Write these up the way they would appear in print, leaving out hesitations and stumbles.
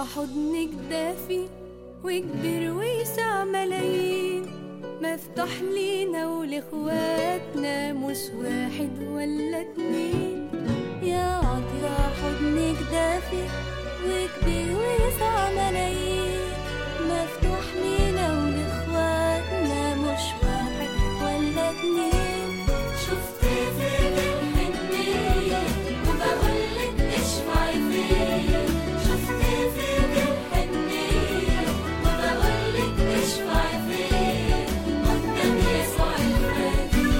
حضنك دافي وكبير ويسع ملايين، مفتوح لينا ولإخواتنا مش واحد ولا اتنين. يا عطرة حضنك دافي وكبير ويسع ملايين، مفتوح لينا ولإخواتنا مش واحد ولا اتنين. شفت فيك الحنية وبقولك اشفعي فيا، شفت فيك الحنية وبقولك اشفعي فيا قدام يسوع الفادي.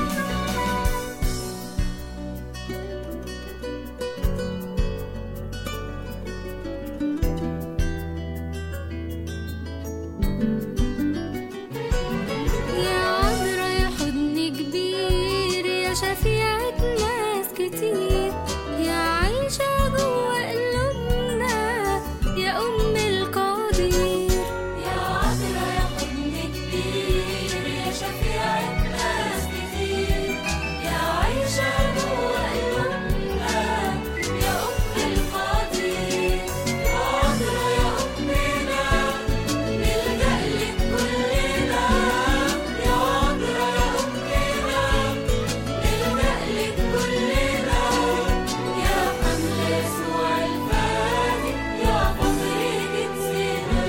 يا عذرا يا حضن كبير، يا شفيعة ناس كتير، يا عايشة جوا قلوبنا يا أم القدير. يا عذرا يا حضن كبير، يا شفيعة ناس كتير، يا عايشة جوا قلوبنا يا أم القدير. يا عذرا يا أمنا نلجأ لك كلنا، يا عذرا يا أمنا نلجأ لك كلنا، يا حمل يسوع الفادي يا فخر جنسنا.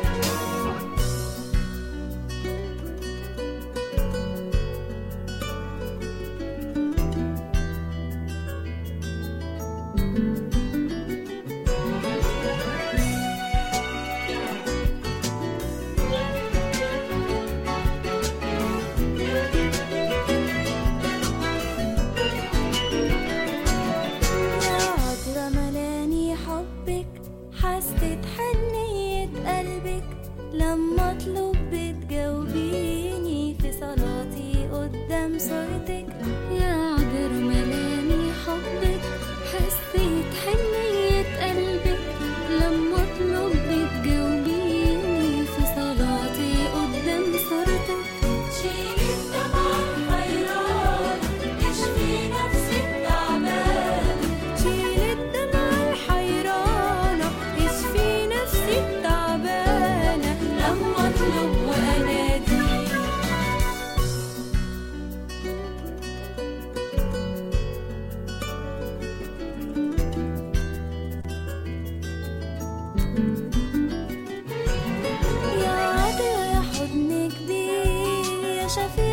يا عطرة ملاني حبك، حسيت حنية قلبك لما اطلب بتجاوبيني في صلاتي قدام صورتك. يا عذرا ملاني حبك، حسيت حنية قلبك لما اطلب بتجاوبيني في صلاتي قدام صورتك. شيلي الدمع الحيران اشفي نفسي التعبان، شيل الدمع الحيرانة اشفي نفسي التعبانة لما اطلب وانادي. يا عطرة يا حضن كبير، يا شفيعة